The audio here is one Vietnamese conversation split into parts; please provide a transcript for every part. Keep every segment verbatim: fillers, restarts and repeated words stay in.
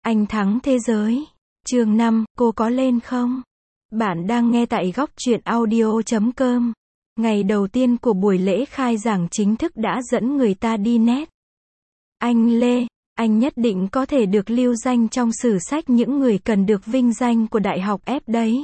Anh thắng thế giới. Chương năm, cô có lên không? Bạn đang nghe tại góc truyện audio chấm com. Ngày đầu tiên của buổi lễ khai giảng chính thức đã dẫn người ta đi nét. Anh Lê, anh nhất định có thể được lưu danh trong sử sách những người cần được vinh danh của Đại học F đấy.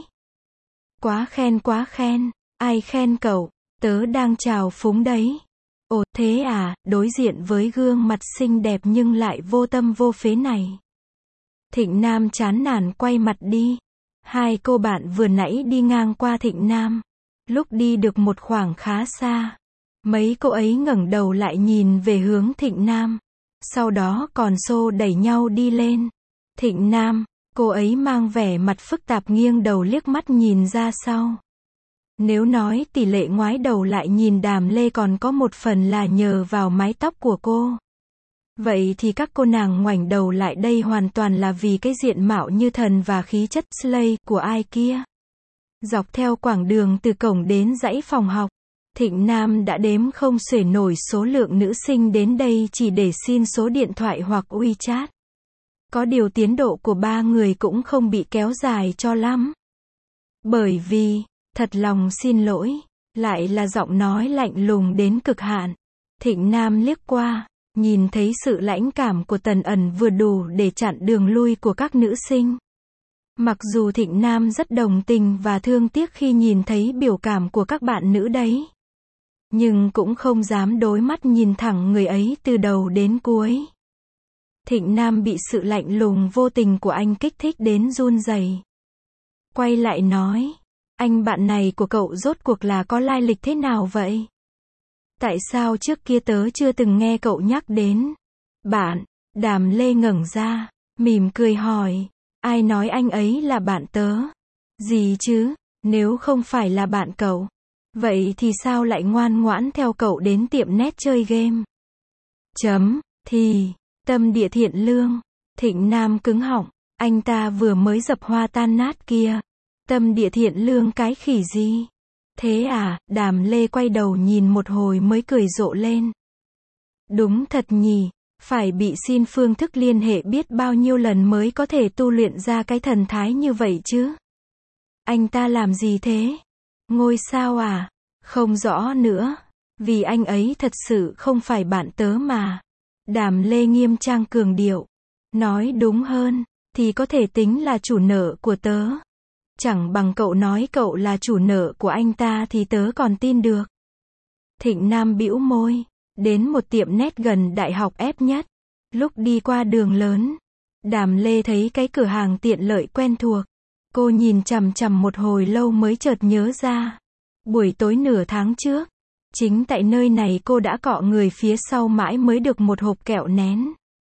Quá khen quá khen. Ai khen cậu? Tớ đang chào phúng đấy. Ồ, thế à, đối diện với gương mặt xinh đẹp nhưng lại vô tâm vô phế này. Thịnh Nam chán nản quay mặt đi. Hai cô bạn vừa nãy đi ngang qua Thịnh Nam. Lúc đi được một khoảng khá xa, mấy cô ấy ngẩng đầu lại nhìn về hướng Thịnh Nam. Sau đó còn xô đẩy nhau đi lên. Thịnh Nam, cô ấy mang vẻ mặt phức tạp nghiêng đầu liếc mắt nhìn ra sau. Nếu nói tỷ lệ ngoái đầu lại nhìn Đàm Lê còn có một phần là nhờ vào mái tóc của cô. Vậy thì các cô nàng ngoảnh đầu lại đây hoàn toàn là vì cái diện mạo như thần và khí chất slay của ai kia. Dọc theo quãng đường từ cổng đến dãy phòng học, Thịnh Nam đã đếm không xuể nổi số lượng nữ sinh đến đây chỉ để xin số điện thoại hoặc WeChat. Có điều tiến độ của ba người cũng không bị kéo dài cho lắm. Bởi vì, thật lòng xin lỗi, lại là giọng nói lạnh lùng đến cực hạn. Thịnh Nam liếc qua, nhìn thấy sự lãnh cảm của Tần Ẩn vừa đủ để chặn đường lui của các nữ sinh. Mặc dù Thịnh Nam rất đồng tình và thương tiếc khi nhìn thấy biểu cảm của các bạn nữ đấy, nhưng cũng không dám đối mắt nhìn thẳng người ấy từ đầu đến cuối. Thịnh Nam bị sự lạnh lùng vô tình của anh kích thích đến run rẩy. Quay lại nói, anh bạn này của cậu rốt cuộc là có lai lịch thế nào vậy? Tại sao trước kia tớ chưa từng nghe cậu nhắc đến? Bạn, Đàm Lê ngẩng ra, mỉm cười hỏi, ai nói anh ấy là bạn tớ? Gì chứ, nếu không phải là bạn cậu, vậy thì sao lại ngoan ngoãn theo cậu đến tiệm net chơi game? Chấm, thì, tâm địa thiện lương. Thịnh Nam cứng họng, anh ta vừa mới dập hoa tan nát kia. Tâm địa thiện lương cái khỉ gì? Thế à, Đàm Lê quay đầu nhìn một hồi mới cười rộ lên. Đúng thật nhỉ, phải bị xin phương thức liên hệ biết bao nhiêu lần mới có thể tu luyện ra cái thần thái như vậy chứ. Anh ta làm gì thế? Ngôi sao à? Không rõ nữa. Vì anh ấy thật sự không phải bạn tớ mà. Đàm Lê nghiêm trang cường điệu. Nói đúng hơn, thì có thể tính là chủ nợ của tớ. Chẳng bằng cậu nói cậu là chủ nợ của anh ta thì tớ còn tin được. Thịnh Nam bĩu môi, đến một tiệm net gần đại học F nhất. Lúc đi qua đường lớn, Đàm Lê thấy cái cửa hàng tiện lợi quen thuộc. Cô nhìn chằm chằm một hồi lâu mới chợt nhớ ra. Buổi tối nửa tháng trước, chính tại nơi này cô đã cọ người phía sau mãi mới được một hộp kẹo nén.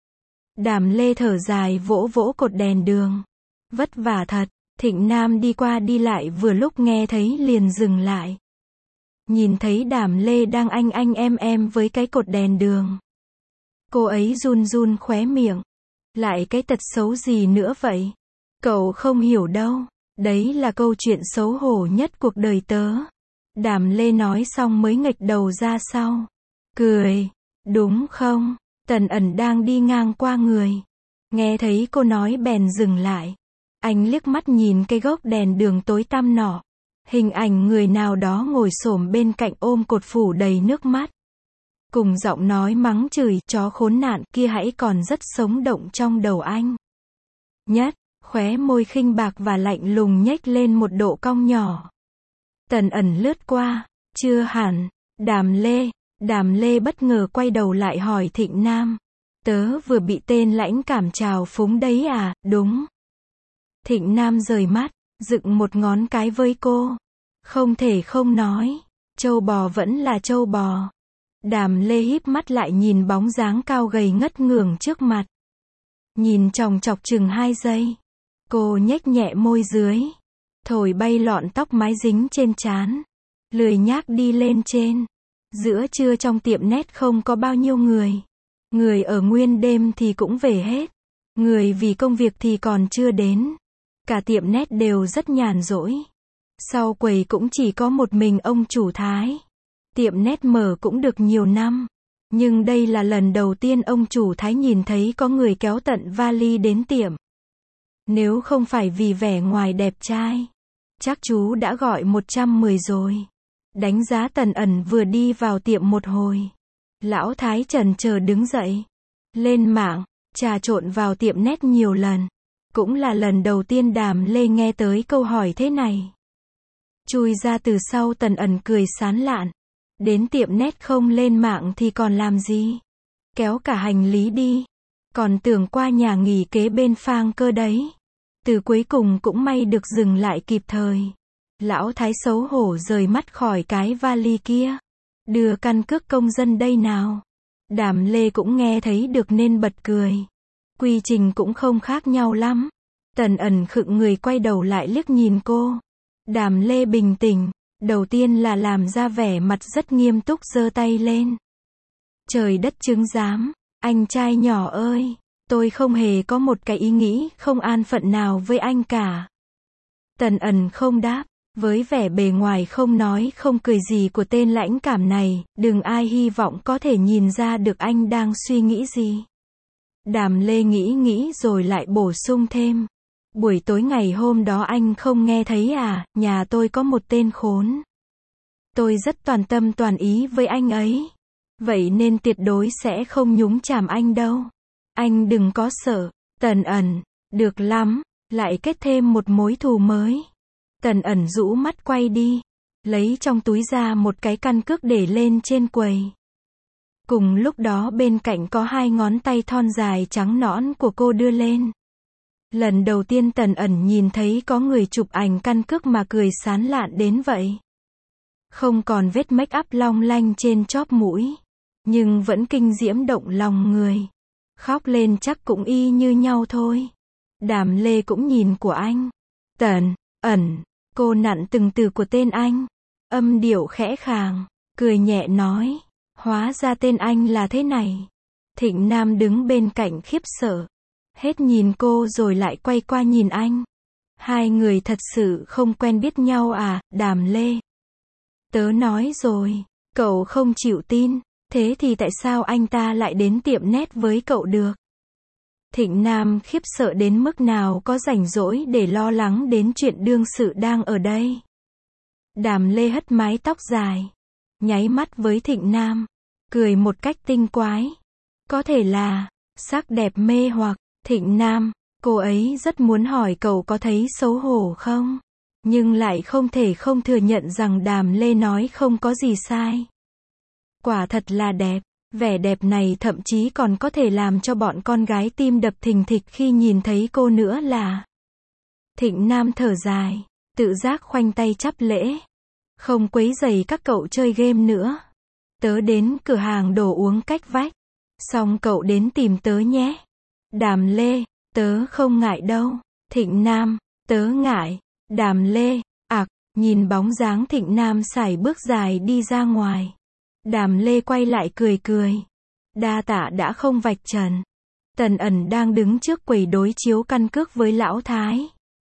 Đàm Lê thở dài vỗ vỗ cột đèn đường. Vất vả thật. Thịnh Nam đi qua đi lại vừa lúc nghe thấy liền dừng lại. Nhìn thấy Đàm Lê đang anh anh em em với cái cột đèn đường. Cô ấy run run khóe miệng. Lại cái tật xấu gì nữa vậy? Cậu không hiểu đâu. Đấy là câu chuyện xấu hổ nhất cuộc đời tớ. Đàm Lê nói xong mới nghệch đầu ra sau. Cười. Đúng không? Tần Ẩn đang đi ngang qua người. Nghe thấy cô nói bèn dừng lại. Anh liếc mắt nhìn cái gốc đèn đường tối tăm nọ. Hình ảnh người nào đó ngồi xổm bên cạnh ôm cột phủ đầy nước mắt. Cùng giọng nói mắng chửi chó khốn nạn kia hãy còn rất sống động trong đầu anh. Nhất, khóe môi khinh bạc và lạnh lùng nhếch lên một độ cong nhỏ. Tần Ẩn lướt qua. Chưa hẳn. Đàm Lê. Đàm Lê bất ngờ quay đầu lại hỏi Thịnh Nam. Tớ vừa bị tên lãnh cảm trào phúng đấy à? Đúng. Thịnh Nam rời mắt, dựng một ngón cái với cô. Không thể không nói, trâu bò vẫn là trâu bò. Đàm Lê híp mắt lại nhìn bóng dáng cao gầy ngất ngưởng trước mặt. Nhìn chòng chọc chừng hai giây. Cô nhếch nhẹ môi dưới. Thổi bay lọn tóc mái dính trên trán. Lười nhác đi lên trên. Giữa trưa trong tiệm net không có bao nhiêu người. Người ở nguyên đêm thì cũng về hết. Người vì công việc thì còn chưa đến. Cả tiệm net đều rất nhàn rỗi. Sau quầy cũng chỉ có một mình ông chủ Thái. Tiệm net mở cũng được nhiều năm. Nhưng đây là lần đầu tiên ông chủ Thái nhìn thấy có người kéo tận vali đến tiệm. Nếu không phải vì vẻ ngoài đẹp trai, chắc chú đã gọi một trăm mười rồi. Đánh giá Tần Ẩn vừa đi vào tiệm một hồi. Lão Thái chần chờ đứng dậy. Lên mạng, trà trộn vào tiệm nét nhiều lần. Cũng là lần đầu tiên Đàm Lê nghe tới câu hỏi thế này. Chui ra từ sau Tần Ẩn cười sán lạn. Đến tiệm nét không lên mạng thì còn làm gì? Kéo cả hành lý đi. Còn tưởng qua nhà nghỉ kế bên Phang Cơ đấy. Từ cuối cùng cũng may được dừng lại kịp thời. Lão Thái xấu hổ rời mắt khỏi cái vali kia. Đưa căn cước công dân đây nào. Đàm Lê cũng nghe thấy được nên bật cười. Quy trình cũng không khác nhau lắm. Tần Ẩn khựng người quay đầu lại liếc nhìn cô. Đàm Lê bình tĩnh. Đầu tiên là làm ra vẻ mặt rất nghiêm túc giơ tay lên. Trời đất chứng giám. Anh trai nhỏ ơi. Tôi không hề có một cái ý nghĩ không an phận nào với anh cả. Tần Ẩn không đáp. Với vẻ bề ngoài không nói không cười gì của tên lãnh cảm này, đừng ai hy vọng có thể nhìn ra được anh đang suy nghĩ gì. Đàm Lê nghĩ nghĩ rồi lại bổ sung thêm. Buổi tối ngày hôm đó anh không nghe thấy à, nhà tôi có một tên khốn. Tôi rất toàn tâm toàn ý với anh ấy. Vậy nên tuyệt đối sẽ không nhúng chàm anh đâu. Anh đừng có sợ. Tần Ẩn, được lắm, lại kết thêm một mối thù mới. Tần Ẩn rũ mắt quay đi, lấy trong túi ra một cái căn cước để lên trên quầy. Cùng lúc đó bên cạnh có hai ngón tay thon dài trắng nõn của cô đưa lên. Lần đầu tiên Tần Ẩn nhìn thấy có người chụp ảnh căn cước mà cười sán lạn đến vậy. Không còn vết make up long lanh trên chóp mũi, nhưng vẫn kinh diễm động lòng người. Khóc lên chắc cũng y như nhau thôi. Đàm Lê cũng nhìn của anh. Tần Ẩn. Cô nặn từng từ của tên anh. Âm điệu khẽ khàng. Cười nhẹ nói. Hóa ra tên anh là thế này. Thịnh Nam đứng bên cạnh khiếp sợ. Hết nhìn cô rồi lại quay qua nhìn anh. Hai người thật sự không quen biết nhau à, Đàm Lê. Tớ nói rồi. Cậu không chịu tin. Thế thì tại sao anh ta lại đến tiệm nét với cậu được? Thịnh Nam khiếp sợ đến mức nào có rảnh rỗi để lo lắng đến chuyện đương sự đang ở đây. Đàm Lê hất mái tóc dài, nháy mắt với Thịnh Nam, cười một cách tinh quái. Có thể là sắc đẹp mê hoặc. Thịnh Nam, cô ấy rất muốn hỏi cậu có thấy xấu hổ không? Nhưng lại không thể không thừa nhận rằng Đàm Lê nói không có gì sai. Quả thật là đẹp. Vẻ đẹp này thậm chí còn có thể làm cho bọn con gái tim đập thình thịch khi nhìn thấy cô nữa là. Thịnh Nam thở dài, tự giác khoanh tay chắp lễ. Không quấy rầy các cậu chơi game nữa. Tớ đến cửa hàng đồ uống cách vách. Xong cậu đến tìm tớ nhé. Đàm Lê, tớ không ngại đâu. Thịnh Nam, tớ ngại. Đàm Lê, ạc, nhìn bóng dáng Thịnh Nam sải bước dài đi ra ngoài. Đàm Lê quay lại cười cười. Đa tạ đã không vạch trần. Tần Ẩn đang đứng trước quầy đối chiếu căn cước với Lão Thái.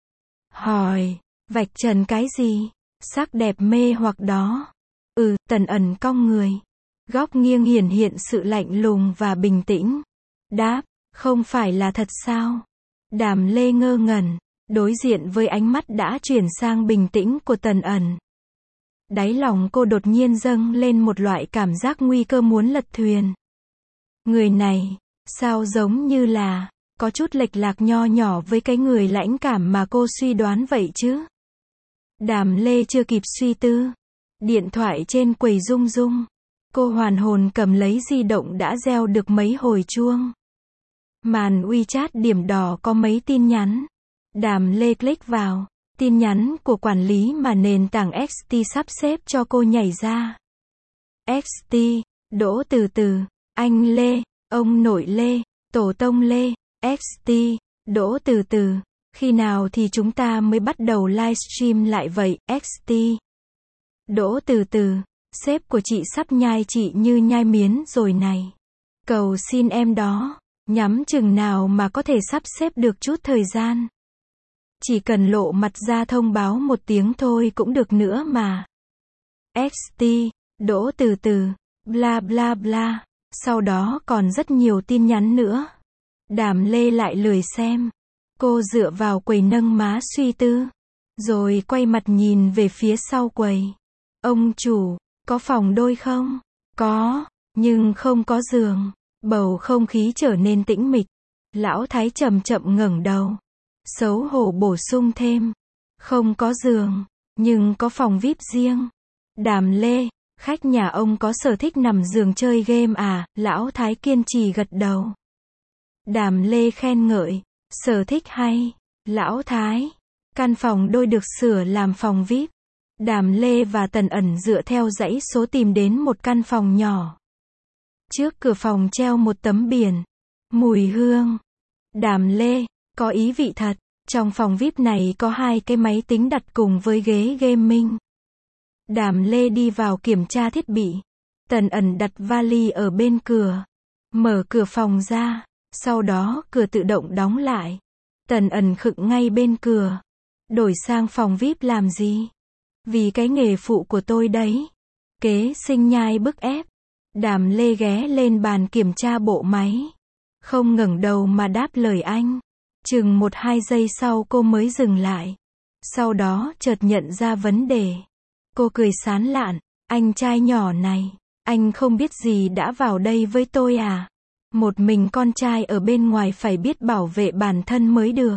Hỏi, vạch trần cái gì? Sắc đẹp mê hoặc đó. Ừ, Tần Ẩn cong người. Góc nghiêng hiển hiện sự lạnh lùng và bình tĩnh. Đáp, không phải là thật sao? Đàm Lê ngơ ngẩn, đối diện với ánh mắt đã chuyển sang bình tĩnh của Tần Ẩn. Đáy lòng cô đột nhiên dâng lên một loại cảm giác nguy cơ muốn lật thuyền. Người này, sao giống như là, có chút lệch lạc nho nhỏ với cái người lãnh cảm mà cô suy đoán vậy chứ? Đàm Lê chưa kịp suy tư. Điện thoại trên quầy rung rung. Cô hoàn hồn cầm lấy di động đã reo được mấy hồi chuông. Màn WeChat điểm đỏ có mấy tin nhắn. Đàm Lê click vào. Tin nhắn của quản lý mà nền tảng ích tê sắp xếp cho cô nhảy ra. ích tê, Đỗ Từ Từ, anh Lê, ông nội Lê, tổ tông Lê, ích tê, Đỗ Từ Từ, khi nào thì chúng ta mới bắt đầu livestream lại vậy, ích tê. Đỗ Từ Từ, sếp của chị sắp nhai chị như nhai miến rồi này. Cầu xin em đó, nhắm chừng nào mà có thể sắp xếp được chút thời gian. Chỉ cần lộ mặt ra thông báo một tiếng thôi cũng được nữa mà. ích tê, Đỗ Từ Từ, bla bla bla. Sau đó còn rất nhiều tin nhắn nữa. Đàm Lê lại lười xem. Cô dựa vào quầy nâng má suy tư. Rồi quay mặt nhìn về phía sau quầy. Ông chủ, có phòng đôi không? Có, nhưng không có giường. Bầu không khí trở nên tĩnh mịch. Lão Thái chậm chậm ngẩng đầu. Xấu hổ bổ sung thêm. Không có giường, nhưng có phòng vi ai pi riêng. Đàm Lê, khách nhà ông có sở thích nằm giường chơi game à? Lão Thái kiên trì gật đầu. Đàm Lê khen ngợi. Sở thích hay. Lão Thái. Căn phòng đôi được sửa làm phòng vi ai pi. Đàm Lê và Tần Ẩn dựa theo dãy số tìm đến một căn phòng nhỏ. Trước cửa phòng treo một tấm biển. Mùi hương. Đàm Lê, có ý vị thật. Trong phòng vi ai pi này có hai cái máy tính đặt cùng với ghế gaming. Đàm Lê đi vào kiểm tra thiết bị. Tần Ẩn đặt vali ở bên cửa. Mở cửa phòng ra. Sau đó cửa tự động đóng lại. Tần Ẩn khựng ngay bên cửa. Đổi sang phòng vi ai pi làm gì? Vì cái nghề phụ của tôi đấy. Kế sinh nhai bức ép. Đàm Lê ghé lên bàn kiểm tra bộ máy. Không ngẩng đầu mà đáp lời anh. Chừng một hai giây sau cô mới dừng lại. Sau đó chợt nhận ra vấn đề. Cô cười sán lạn. Anh trai nhỏ này, anh không biết gì đã vào đây với tôi à? Một mình con trai ở bên ngoài phải biết bảo vệ bản thân mới được.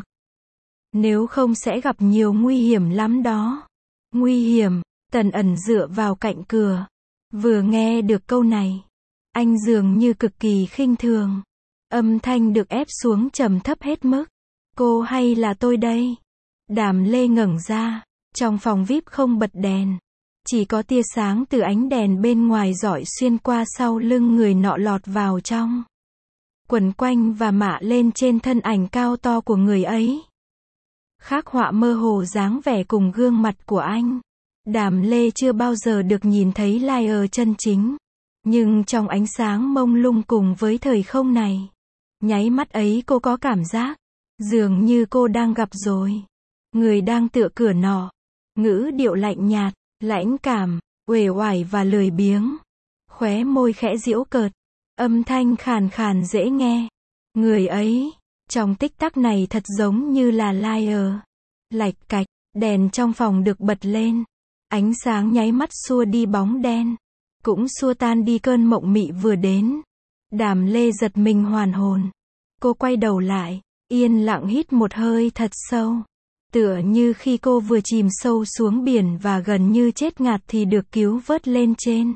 Nếu không sẽ gặp nhiều nguy hiểm lắm đó. Nguy hiểm, Tần Ẩn dựa vào cạnh cửa. Vừa nghe được câu này, anh dường như cực kỳ khinh thường. Âm thanh được ép xuống trầm thấp hết mức. Cô hay là tôi đây? Đàm Lê ngẩng ra. Trong phòng vi ai pi không bật đèn. Chỉ có tia sáng từ ánh đèn bên ngoài rọi xuyên qua sau lưng người nọ lọt vào trong. Quẩn quanh và mạ lên trên thân ảnh cao to của người ấy. Khắc họa mơ hồ dáng vẻ cùng gương mặt của anh. Đàm Lê chưa bao giờ được nhìn thấy Liar chân chính. Nhưng trong ánh sáng mông lung cùng với thời không này, nháy mắt ấy cô có cảm giác dường như cô đang gặp rồi. Người đang tựa cửa nọ. Ngữ điệu lạnh nhạt, lãnh cảm, uể oải và lười biếng. Khóe môi khẽ giễu cợt. Âm thanh khàn khàn dễ nghe. Người ấy, trong tích tắc này thật giống như là Liar. Lạch cạch, đèn trong phòng được bật lên. Ánh sáng nháy mắt xua đi bóng đen. Cũng xua tan đi cơn mộng mị vừa đến. Đàm Lê giật mình hoàn hồn. Cô quay đầu lại, yên lặng hít một hơi thật sâu. Tựa như khi cô vừa chìm sâu xuống biển và gần như chết ngạt thì được cứu vớt lên trên.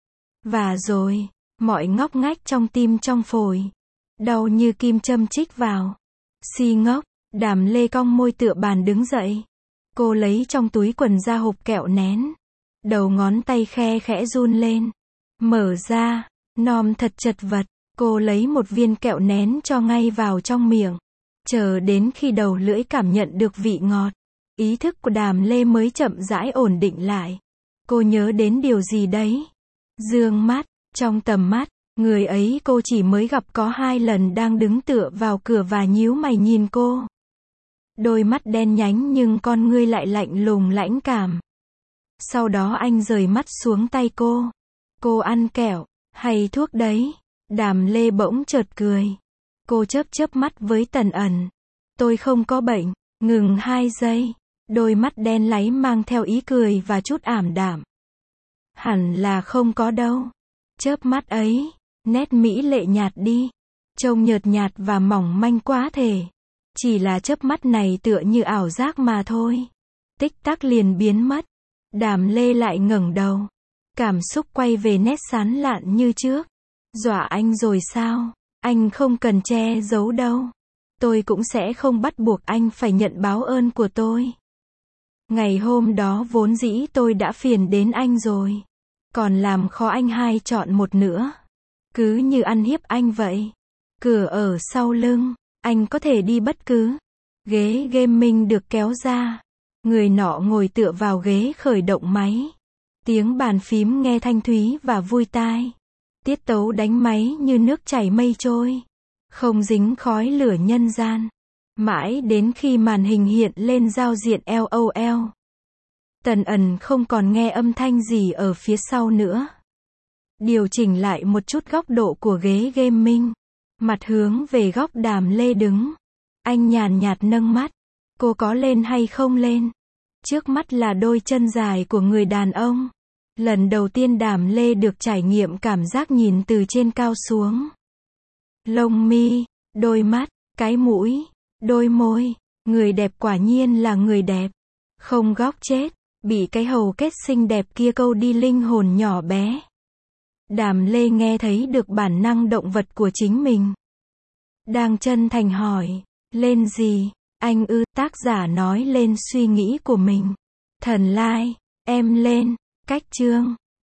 Và rồi, mọi ngóc ngách trong tim trong phổi đau như kim châm chích vào. Si ngốc, Đàm Lê cong môi tựa bàn đứng dậy. Cô lấy trong túi quần ra hộp kẹo nén. Đầu ngón tay khe khẽ run lên. Mở ra, nom thật chật vật. Cô lấy một viên kẹo nén cho ngay vào trong miệng. Chờ đến khi đầu lưỡi cảm nhận được vị ngọt, ý thức của Đàm Lê mới chậm rãi ổn định lại. Cô nhớ đến điều gì đấy? Dương mắt, trong tầm mắt, người ấy cô chỉ mới gặp có hai lần đang đứng tựa vào cửa và nhíu mày nhìn cô. Đôi mắt đen nhánh nhưng con ngươi lại lạnh lùng lãnh cảm. Sau đó anh rời mắt xuống tay cô. Cô ăn kẹo, hay thuốc đấy? Đàm Lê bỗng chợt cười. Cô chớp chớp mắt với Tần Ẩn. Tôi không có bệnh. Ngừng hai giây. Đôi mắt đen láy mang theo ý cười và chút ảm đạm. Hẳn là không có đâu. Chớp mắt ấy, nét mỹ lệ nhạt đi. Trông nhợt nhạt và mỏng manh quá thể. Chỉ là chớp mắt này tựa như ảo giác mà thôi. Tích tắc liền biến mất. Đàm Lê lại ngẩng đầu. Cảm xúc quay về nét sán lạn như trước. Dọa anh rồi sao? Anh không cần che giấu đâu. Tôi cũng sẽ không bắt buộc anh phải nhận báo ơn của tôi. Ngày hôm đó vốn dĩ tôi đã phiền đến anh rồi. Còn làm khó anh hai chọn một nữa. Cứ như ăn hiếp anh vậy. Cửa ở sau lưng, anh có thể đi bất cứ. Ghế gaming được kéo ra. Người nọ ngồi tựa vào ghế khởi động máy. Tiếng bàn phím nghe thanh thúy và vui tai. Tiết tấu đánh máy như nước chảy mây trôi. Không dính khói lửa nhân gian. Mãi đến khi màn hình hiện lên giao diện LOL. Tần Ẩn không còn nghe âm thanh gì ở phía sau nữa. Điều chỉnh lại một chút góc độ của ghế gaming. Mặt hướng về góc Đàm Lê đứng. Anh nhàn nhạt nâng mắt. Cô có lên hay không lên? Trước mắt là đôi chân dài của người đàn ông. Lần đầu tiên Đàm Lê được trải nghiệm cảm giác nhìn từ trên cao xuống. Lông mi, đôi mắt, cái mũi, đôi môi. Người đẹp quả nhiên là người đẹp. Không góc chết, bị cái hầu kết xinh đẹp kia câu đi linh hồn nhỏ bé. Đàm Lê nghe thấy được bản năng động vật của chính mình. Đang chân thành hỏi, lên gì? Anh ư, tác giả nói lên suy nghĩ của mình. Thần Lai, em lên, cách chương.